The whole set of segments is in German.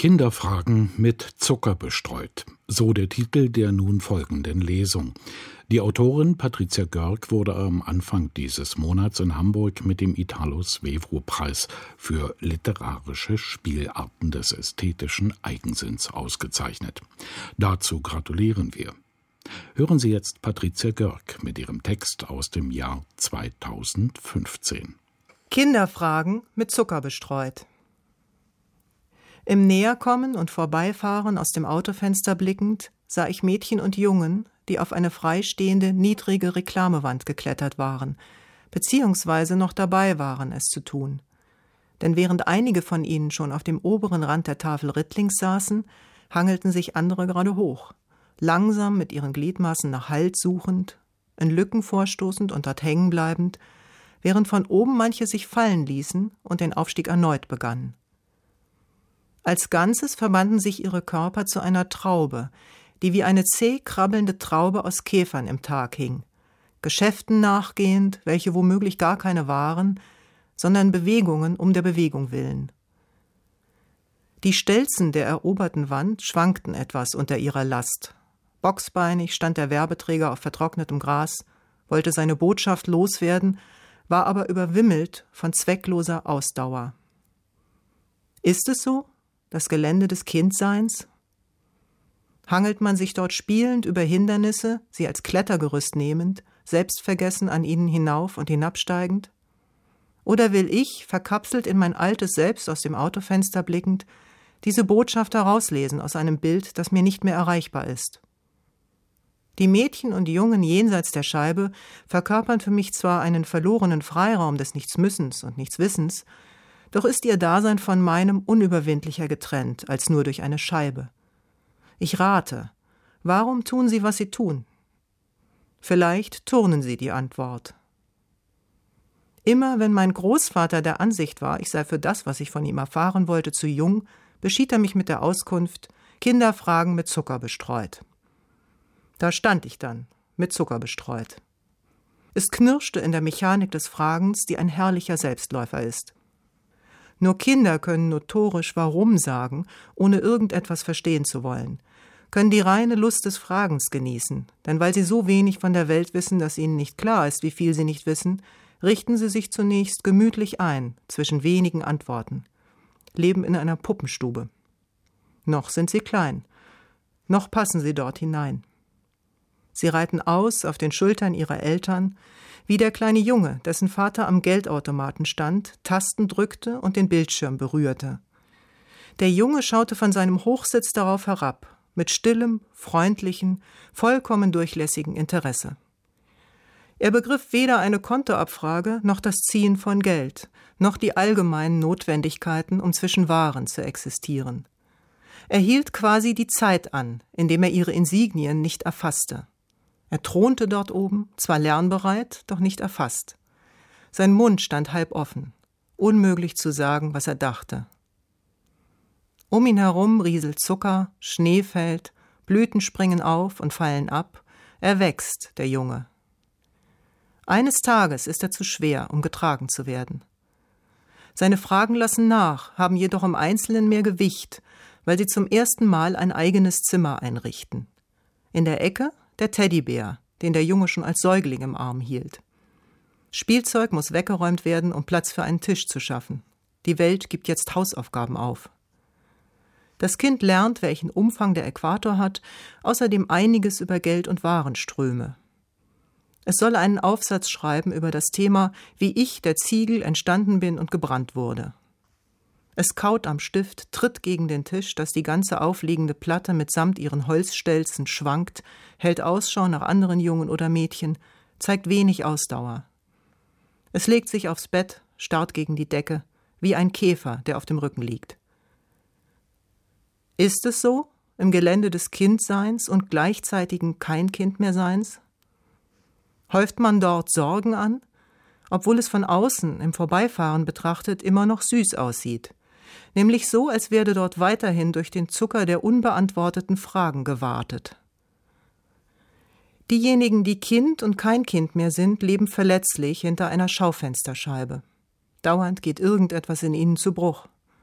Kinderfragen mit Zucker bestreut. So der Titel der nun folgenden Lesung. Die Autorin Patricia Görg wurde am Anfang dieses Monats in Hamburg mit dem Italo-Svevo-Preis für literarische Spielarten des ästhetischen Eigensinns ausgezeichnet. Dazu gratulieren wir. Hören Sie jetzt Patricia Görg mit ihrem Text aus dem Jahr 2015. Kinderfragen mit Zucker bestreut. Im Näherkommen und Vorbeifahren aus dem Autofenster blickend, sah ich Mädchen und Jungen, die auf eine freistehende, niedrige Reklamewand geklettert waren, beziehungsweise noch dabei waren, es zu tun. Denn während einige von ihnen schon auf dem oberen Rand der Tafel rittlings saßen, hangelten sich andere gerade hoch, langsam mit ihren Gliedmaßen nach Halt suchend, in Lücken vorstoßend und dort hängen bleibend, während von oben manche sich fallen ließen und den Aufstieg erneut begannen. Als Ganzes verbanden sich ihre Körper zu einer Traube, die wie eine zäh krabbelnde Traube aus Käfern im Tag hing, Geschäften nachgehend, welche womöglich gar keine waren, sondern Bewegungen um der Bewegung willen. Die Stelzen der eroberten Wand schwankten etwas unter ihrer Last. Bocksbeinig stand der Werbeträger auf vertrocknetem Gras, wollte seine Botschaft loswerden, war aber überwimmelt von zweckloser Ausdauer. Ist es so? Das Gelände des Kindseins? Hangelt man sich dort spielend über Hindernisse, sie als Klettergerüst nehmend, selbstvergessen an ihnen hinauf und hinabsteigend? Oder will ich, verkapselt in mein altes Selbst aus dem Autofenster blickend, diese Botschaft herauslesen aus einem Bild, das mir nicht mehr erreichbar ist? Die Mädchen und Jungen jenseits der Scheibe verkörpern für mich zwar einen verlorenen Freiraum des Nichtsmüssens und Nichtswissens, doch ist ihr Dasein von meinem unüberwindlicher getrennt, als nur durch eine Scheibe. Ich rate, warum tun sie, was sie tun? Vielleicht turnen sie die Antwort. Immer wenn mein Großvater der Ansicht war, ich sei für das, was ich von ihm erfahren wollte, zu jung, beschied er mich mit der Auskunft, Kinderfragen mit Zucker bestreut. Da stand ich dann, mit Zucker bestreut. Es knirschte in der Mechanik des Fragens, die ein herrlicher Selbstläufer ist. Nur Kinder können notorisch Warum sagen, ohne irgendetwas verstehen zu wollen, können die reine Lust des Fragens genießen, denn weil sie so wenig von der Welt wissen, dass ihnen nicht klar ist, wie viel sie nicht wissen, richten sie sich zunächst gemütlich ein zwischen wenigen Antworten, leben in einer Puppenstube. Noch sind sie klein, noch passen sie dort hinein. Sie reiten aus auf den Schultern ihrer Eltern, wie der kleine Junge, dessen Vater am Geldautomaten stand, Tasten drückte und den Bildschirm berührte. Der Junge schaute von seinem Hochsitz darauf herab, mit stillem, freundlichen, vollkommen durchlässigen Interesse. Er begriff weder eine Kontoabfrage noch das Ziehen von Geld, noch die allgemeinen Notwendigkeiten, um zwischen Waren zu existieren. Er hielt quasi die Zeit an, indem er ihre Insignien nicht erfasste. Er thronte dort oben, zwar lernbereit, doch nicht erfasst. Sein Mund stand halb offen, unmöglich zu sagen, was er dachte. Um ihn herum rieselt Zucker, Schnee fällt, Blüten springen auf und fallen ab. Er wächst, der Junge. Eines Tages ist er zu schwer, um getragen zu werden. Seine Fragen lassen nach, haben jedoch im Einzelnen mehr Gewicht, weil sie zum ersten Mal ein eigenes Zimmer einrichten. In der Ecke der Teddybär, den der Junge schon als Säugling im Arm hielt. Spielzeug muss weggeräumt werden, um Platz für einen Tisch zu schaffen. Die Welt gibt jetzt Hausaufgaben auf. Das Kind lernt, welchen Umfang der Äquator hat, außerdem einiges über Geld- und Warenströme. Es soll einen Aufsatz schreiben über das Thema, wie ich, der Ziegel, entstanden bin und gebrannt wurde. Es kaut am Stift, tritt gegen den Tisch, dass die ganze aufliegende Platte mitsamt ihren Holzstelzen schwankt, hält Ausschau nach anderen Jungen oder Mädchen, zeigt wenig Ausdauer. Es legt sich aufs Bett, starrt gegen die Decke, wie ein Käfer, der auf dem Rücken liegt. Ist es so, im Gelände des Kindseins und gleichzeitigen Kein-Kind-mehr-Seins? Häuft man dort Sorgen an, obwohl es von außen im Vorbeifahren betrachtet immer noch süß aussieht? Nämlich so, als werde dort weiterhin durch den Zucker der unbeantworteten Fragen gewartet. Diejenigen, die Kind und kein Kind mehr sind, leben verletzlich hinter einer Schaufensterscheibe. Dauernd geht irgendetwas in ihnen zu Bruch.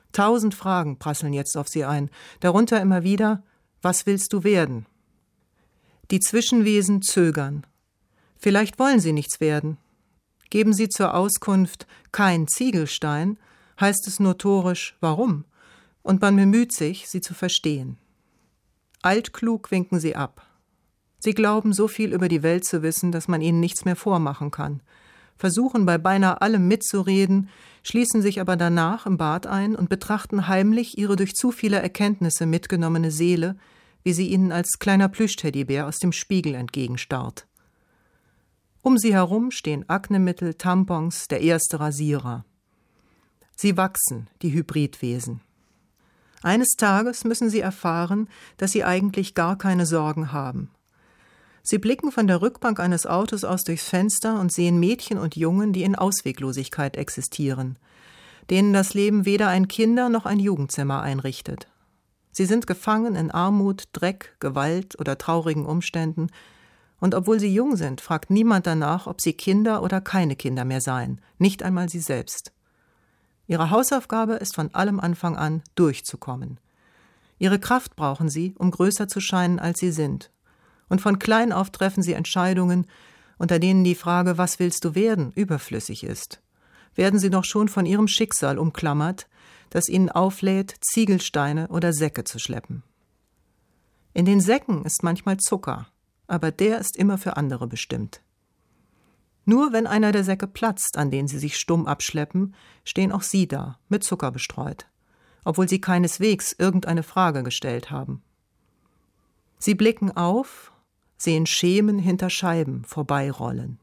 1000 Fragen prasseln jetzt auf sie ein, darunter immer wieder: Was willst du werden? Die Zwischenwesen zögern. Vielleicht wollen sie nichts werden. Geben sie zur Auskunft kein Ziegelstein, heißt es notorisch warum, und man bemüht sich, sie zu verstehen. Altklug winken sie ab. Sie glauben, so viel über die Welt zu wissen, dass man ihnen nichts mehr vormachen kann, versuchen bei beinahe allem mitzureden, schließen sich aber danach im Bad ein und betrachten heimlich ihre durch zu viele Erkenntnisse mitgenommene Seele, wie sie ihnen als kleiner Plüschteddybär aus dem Spiegel entgegenstarrt. Um sie herum stehen Aknemittel, Tampons, der erste Rasierer. Sie wachsen, die Hybridwesen. Eines Tages müssen sie erfahren, dass sie eigentlich gar keine Sorgen haben. Sie blicken von der Rückbank eines Autos aus durchs Fenster und sehen Mädchen und Jungen, die in Ausweglosigkeit existieren, denen das Leben weder ein Kinder- noch ein Jugendzimmer einrichtet. Sie sind gefangen in Armut, Dreck, Gewalt oder traurigen Umständen, und obwohl sie jung sind, fragt niemand danach, ob sie Kinder oder keine Kinder mehr seien, nicht einmal sie selbst. Ihre Hausaufgabe ist von allem Anfang an, durchzukommen. Ihre Kraft brauchen sie, um größer zu scheinen, als sie sind. Und von klein auf treffen sie Entscheidungen, unter denen die Frage, was willst du werden, überflüssig ist. Werden sie doch schon von ihrem Schicksal umklammert, das ihnen auflädt, Ziegelsteine oder Säcke zu schleppen. In den Säcken ist manchmal Zucker, aber der ist immer für andere bestimmt. Nur wenn einer der Säcke platzt, an den sie sich stumm abschleppen, stehen auch sie da, mit Zucker bestreut, obwohl sie keineswegs irgendeine Frage gestellt haben. Sie blicken auf, sehen Schemen hinter Scheiben vorbeirollen.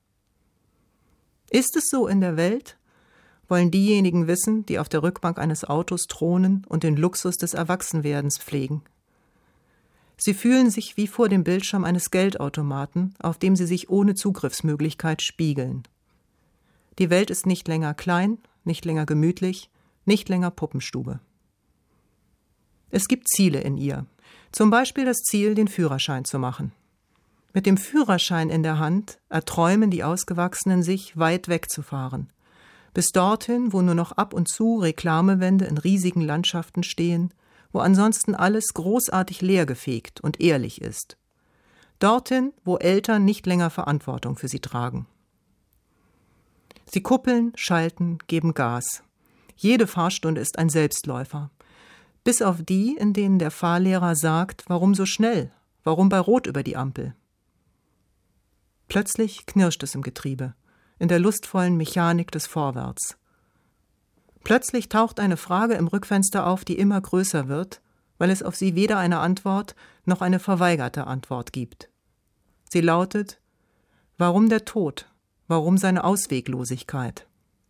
Ist es so in der Welt? Wollen diejenigen wissen, die auf der Rückbank eines Autos thronen und den Luxus des Erwachsenwerdens pflegen. Sie fühlen sich wie vor dem Bildschirm eines Geldautomaten, auf dem sie sich ohne Zugriffsmöglichkeit spiegeln. Die Welt ist nicht länger klein, nicht länger gemütlich, nicht länger Puppenstube. Es gibt Ziele in ihr, zum Beispiel das Ziel, den Führerschein zu machen. Mit dem Führerschein in der Hand erträumen die Ausgewachsenen sich, weit wegzufahren. Bis dorthin, wo nur noch ab und zu Reklamewände in riesigen Landschaften stehen, wo ansonsten alles großartig leergefegt und ehrlich ist. Dorthin, wo Eltern nicht länger Verantwortung für sie tragen. Sie kuppeln, schalten, geben Gas. Jede Fahrstunde ist ein Selbstläufer. Bis auf die, in denen der Fahrlehrer sagt, warum so schnell, warum bei Rot über die Ampel. Plötzlich knirscht es im Getriebe, in der lustvollen Mechanik des Vorwärts. Plötzlich taucht eine Frage im Rückfenster auf, die immer größer wird, weil es auf sie weder eine Antwort noch eine verweigerte Antwort gibt. Sie lautet: Warum der Tod? Warum seine Ausweglosigkeit?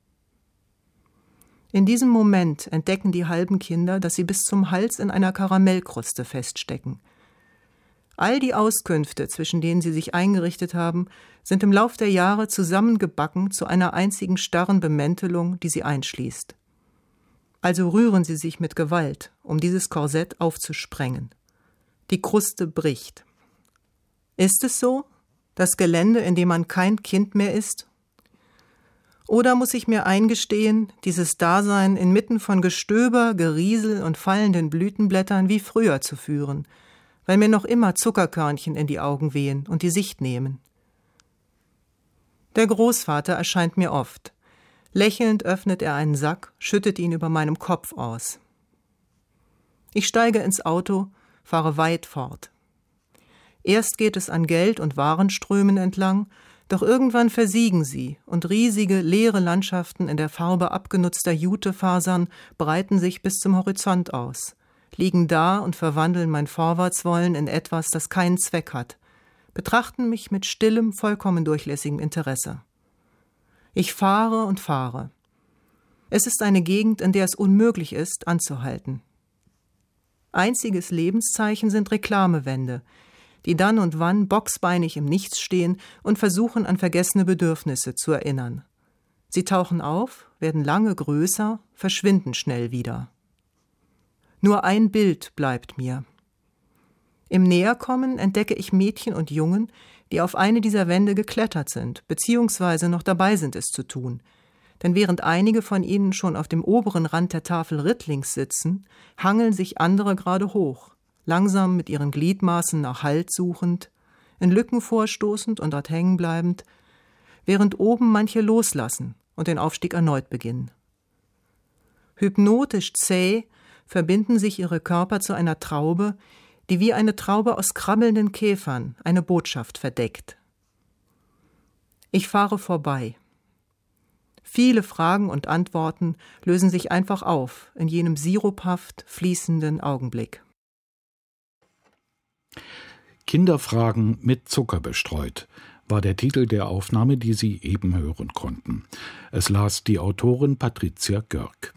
In diesem Moment entdecken die halben Kinder, dass sie bis zum Hals in einer Karamellkruste feststecken. All die Auskünfte, zwischen denen sie sich eingerichtet haben, sind im Lauf der Jahre zusammengebacken zu einer einzigen starren Bemäntelung, die sie einschließt. Also rühren sie sich mit Gewalt, um dieses Korsett aufzusprengen. Die Kruste bricht. Ist es so? Das Gelände, in dem man kein Kind mehr ist? Oder muss ich mir eingestehen, dieses Dasein inmitten von Gestöber, Geriesel und fallenden Blütenblättern wie früher zu führen, weil mir noch immer Zuckerkörnchen in die Augen wehen und die Sicht nehmen? Der Großvater erscheint mir oft. Lächelnd öffnet er einen Sack, schüttet ihn über meinem Kopf aus. Ich steige ins Auto, fahre weit fort. Erst geht es an Geld- und Warenströmen entlang, doch irgendwann versiegen sie und riesige, leere Landschaften in der Farbe abgenutzter Jutefasern breiten sich bis zum Horizont aus, liegen da und verwandeln mein Vorwärtswollen in etwas, das keinen Zweck hat, betrachten mich mit stillem, vollkommen durchlässigem Interesse. Ich fahre und fahre. Es ist eine Gegend, in der es unmöglich ist, anzuhalten. Einziges Lebenszeichen sind Reklamewände, die dann und wann bocksbeinig im Nichts stehen und versuchen, an vergessene Bedürfnisse zu erinnern. Sie tauchen auf, werden lange größer, verschwinden schnell wieder. Nur ein Bild bleibt mir. Im Näherkommen entdecke ich Mädchen und Jungen, die auf eine dieser Wände geklettert sind, beziehungsweise noch dabei sind, es zu tun. Denn während einige von ihnen schon auf dem oberen Rand der Tafel rittlings sitzen, hangeln sich andere gerade hoch, langsam mit ihren Gliedmaßen nach Halt suchend, in Lücken vorstoßend und dort hängen bleibend, während oben manche loslassen und den Aufstieg erneut beginnen. Hypnotisch zäh verbinden sich ihre Körper zu einer Traube, die wie eine Traube aus krabbelnden Käfern eine Botschaft verdeckt. Ich fahre vorbei. Viele Fragen und Antworten lösen sich einfach auf in jenem siruphaft fließenden Augenblick. Kinderfragen mit Zucker bestreut war der Titel der Aufnahme, die Sie eben hören konnten. Es las die Autorin Patricia Görg.